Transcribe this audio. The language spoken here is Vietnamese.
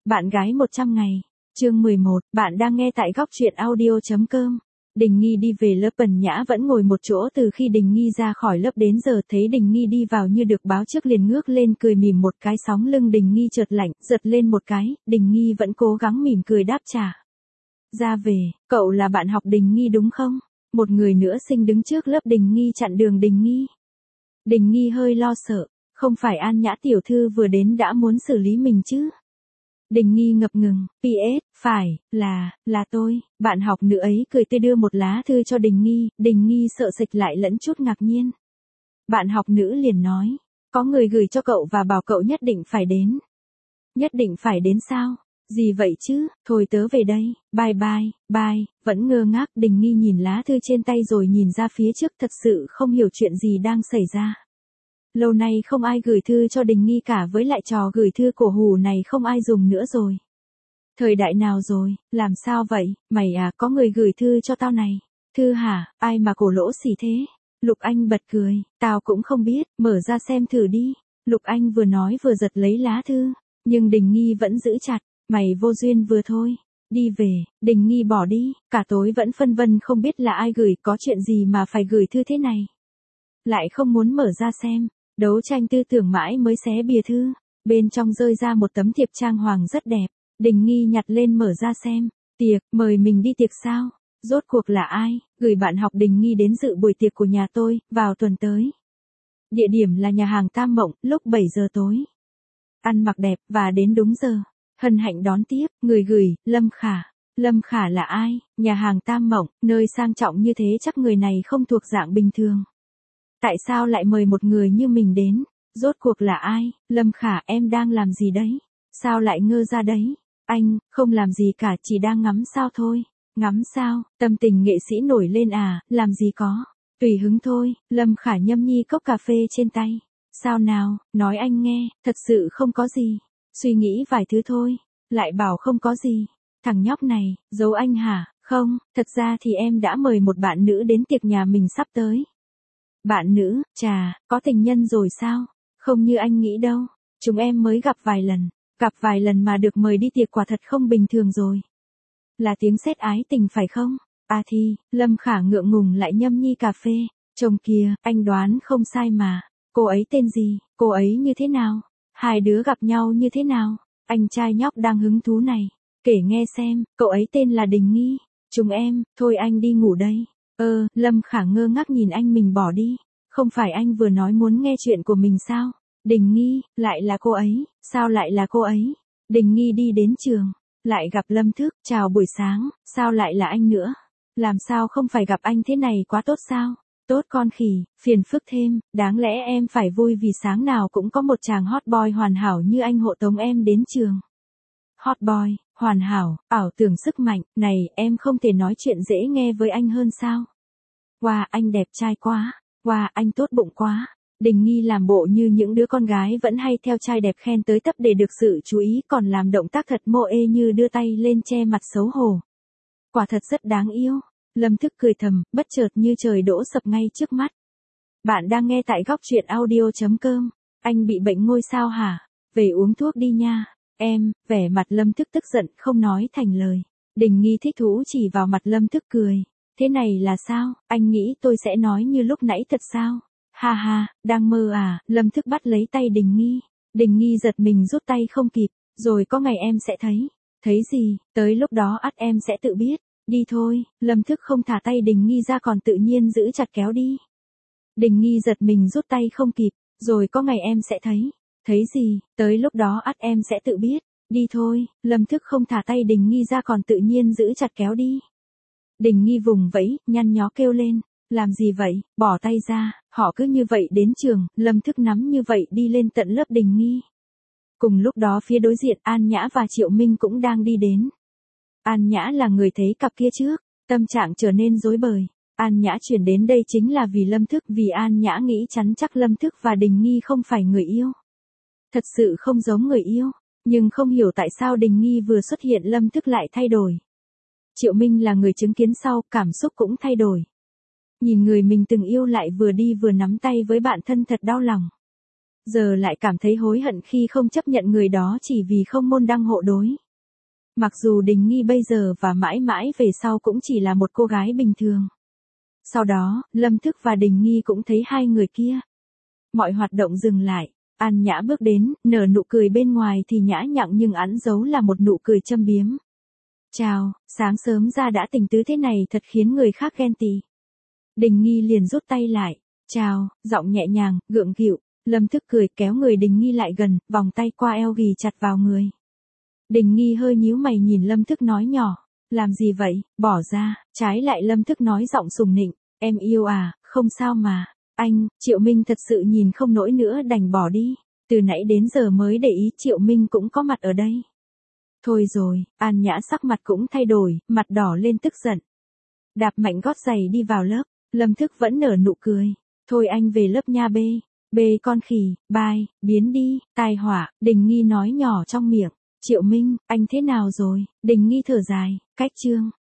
Bạn gái 100 ngày. Chương 11, bạn đang nghe tại góc truyện audio.com. Đình Nghi đi về lớp, Bần Nhã vẫn ngồi một chỗ từ khi Đình Nghi ra khỏi lớp đến giờ, thấy Đình Nghi đi vào như được báo trước liền ngước lên cười mỉm một cái, sóng lưng Đình Nghi chợt lạnh, giật lên một cái, Đình Nghi vẫn cố gắng mỉm cười đáp trả. Ra về, cậu là bạn học Đình Nghi đúng không? Một người nữa sinh đứng trước lớp Đình Nghi chặn đường Đình Nghi. Đình Nghi hơi lo sợ, không phải An Nhã tiểu thư vừa đến đã muốn xử lý mình chứ? Đình Nghi ngập ngừng, PS, phải, là tôi. Bạn học nữ ấy cười tươi đưa một lá thư cho Đình Nghi sợ sệt lại lẫn chút ngạc nhiên. Bạn học nữ liền nói, có người gửi cho cậu và bảo cậu nhất định phải đến. Nhất định phải đến sao? Gì vậy chứ, thôi tớ về đây, bye, vẫn ngơ ngác. Đình Nghi nhìn lá thư trên tay rồi nhìn ra phía trước, thật sự không hiểu chuyện gì đang xảy ra. Lâu nay không ai gửi thư cho Đình Nghi cả, với lại trò gửi thư cổ hủ này không ai dùng nữa rồi. Thời đại nào rồi, làm sao vậy, mày à, có người gửi thư cho tao này. Thư hả, ai mà cổ lỗ xỉ thế? Lục Anh bật cười, tao cũng không biết, mở ra xem thử đi. Lục Anh vừa nói vừa giật lấy lá thư, nhưng Đình Nghi vẫn giữ chặt, mày vô duyên vừa thôi. Đi về, Đình Nghi bỏ đi, cả tối vẫn phân vân không biết là ai gửi, có chuyện gì mà phải gửi thư thế này. Lại không muốn mở ra xem. Đấu tranh tư tưởng mãi mới xé bìa thư, bên trong rơi ra một tấm thiệp trang hoàng rất đẹp. Đình Nghi nhặt lên mở ra xem. Tiệc, mời mình đi tiệc sao? Rốt cuộc là ai? Gửi bạn học Đình Nghi đến dự buổi tiệc của nhà tôi, vào tuần tới. Địa điểm là nhà hàng Tam Mộng, lúc 7 giờ tối. Ăn mặc đẹp, và đến đúng giờ. Hân hạnh đón tiếp, người gửi, Lâm Khả. Lâm Khả là ai? Nhà hàng Tam Mộng, nơi sang trọng như thế chắc người này không thuộc dạng bình thường. Tại sao lại mời một người như mình đến? Rốt cuộc là ai? Lâm Khả, em đang làm gì đấy? Sao lại ngơ ra đấy? Anh, không làm gì cả, chỉ đang ngắm sao thôi. Ngắm sao? Tâm tình nghệ sĩ nổi lên à, làm gì có. Tùy hứng thôi. Lâm Khả nhâm nhi cốc cà phê trên tay. Sao nào, nói anh nghe, thật sự không có gì. Suy nghĩ vài thứ thôi. Lại bảo không có gì. Thằng nhóc này, giấu anh hả? Không, thật ra thì em đã mời một bạn nữ đến tiệc nhà mình sắp tới. Bạn nữ, chà, có tình nhân rồi sao? Không như anh nghĩ đâu. Chúng em mới gặp vài lần mà được mời đi tiệc quả thật không bình thường rồi. Là tiếng sét ái tình phải không? À thì, Lâm Khả ngượng ngùng lại nhâm nhi cà phê. Chồng kìa, anh đoán không sai mà. Cô ấy tên gì? Cô ấy như thế nào? Hai đứa gặp nhau như thế nào? Anh trai nhóc đang hứng thú này. Kể nghe xem, cậu ấy tên là Đình Nghi. Chúng em, thôi anh đi ngủ đây. Lâm Khả ngơ ngác nhìn anh mình bỏ đi. Không phải anh vừa nói muốn nghe chuyện của mình sao? Đình Nghi, lại là cô ấy, sao lại là cô ấy? Đình Nghi đi đến trường, lại gặp Lâm Thức, chào buổi sáng, sao lại là anh nữa? Làm sao không phải gặp anh thế này quá tốt sao? Tốt con khỉ, phiền phức thêm, đáng lẽ em phải vui vì sáng nào cũng có một chàng hot boy hoàn hảo như anh hộ tống em đến trường. Hot boy, hoàn hảo, ảo tưởng sức mạnh, này em không thể nói chuyện dễ nghe với anh hơn sao? Wow, anh đẹp trai quá, wow, anh tốt bụng quá. Đình Nghi làm bộ như những đứa con gái vẫn hay theo trai đẹp khen tới tấp để được sự chú ý, còn làm động tác thật mô ê như đưa tay lên che mặt xấu hổ. Quả thật rất đáng yêu. Lâm Thức cười thầm, bất chợt như trời đổ sập ngay trước mắt. Bạn đang nghe tại góc truyện audio.com. Anh bị bệnh ngôi sao hả? Về uống thuốc đi nha. Em, vẻ mặt Lâm Thức tức giận không nói thành lời. Đình Nghi thích thú chỉ vào mặt Lâm Thức cười. Thế này là sao, anh nghĩ tôi sẽ nói như lúc nãy thật sao? Ha ha, đang mơ à? Lâm Thức bắt lấy tay Đình Nghi. Đình Nghi giật mình rút tay không kịp, rồi có ngày em sẽ thấy. Thấy gì, tới lúc đó ắt em sẽ tự biết. Đi thôi, Lâm Thức không thả tay Đình Nghi ra còn tự nhiên giữ chặt kéo đi. Đình Nghi giật mình rút tay không kịp, rồi có ngày em sẽ thấy. Thấy gì, tới lúc đó ắt em sẽ tự biết. Đi thôi, Lâm Thức không thả tay Đình Nghi ra còn tự nhiên giữ chặt kéo đi. Đình Nghi vùng vẫy, nhăn nhó kêu lên, làm gì vậy, bỏ tay ra, họ cứ như vậy đến trường, Lâm Thức nắm như vậy đi lên tận lớp Đình Nghi. Cùng lúc đó phía đối diện An Nhã và Triệu Minh cũng đang đi đến. An Nhã là người thấy cặp kia trước, tâm trạng trở nên rối bời. An Nhã chuyển đến đây chính là vì Lâm Thức, vì An Nhã nghĩ chắn chắc Lâm Thức và Đình Nghi không phải người yêu. Thật sự không giống người yêu, nhưng không hiểu tại sao Đình Nghi vừa xuất hiện Lâm Thức lại thay đổi. Triệu Minh là người chứng kiến sau, cảm xúc cũng thay đổi. Nhìn người mình từng yêu lại vừa đi vừa nắm tay với bạn thân thật đau lòng. Giờ lại cảm thấy hối hận khi không chấp nhận người đó chỉ vì không môn đăng hộ đối. Mặc dù Đình Nghi bây giờ và mãi mãi về sau cũng chỉ là một cô gái bình thường. Sau đó, Lâm Thức và Đình Nghi cũng thấy hai người kia. Mọi hoạt động dừng lại, An Nhã bước đến, nở nụ cười bên ngoài thì nhã nhặn nhưng ẵn giấu là một nụ cười châm biếm. Chào, sáng sớm ra đã tỉnh tứ thế này thật khiến người khác ghen tị. Đình Nghi liền rút tay lại. Chào, giọng nhẹ nhàng, gượng gịu. Lâm Thức cười kéo người Đình Nghi lại gần, vòng tay qua eo ghì chặt vào người. Đình Nghi hơi nhíu mày nhìn Lâm Thức nói nhỏ. Làm gì vậy, bỏ ra. Trái lại Lâm Thức nói giọng sùng nịnh. Em yêu à, không sao mà. Anh, Triệu Minh thật sự nhìn không nổi nữa đành bỏ đi. Từ nãy đến giờ mới để ý Triệu Minh cũng có mặt ở đây. Thôi rồi, An Nhã sắc mặt cũng thay đổi, mặt đỏ lên tức giận. Đạp mạnh gót giày đi vào lớp, Lâm Thức vẫn nở nụ cười. Thôi anh về lớp nha bê. Bê con khỉ, bye, biến đi, tai họa, Đình Nghi nói nhỏ trong miệng. Triệu Minh, anh thế nào rồi? Đình Nghi thở dài, cách chương.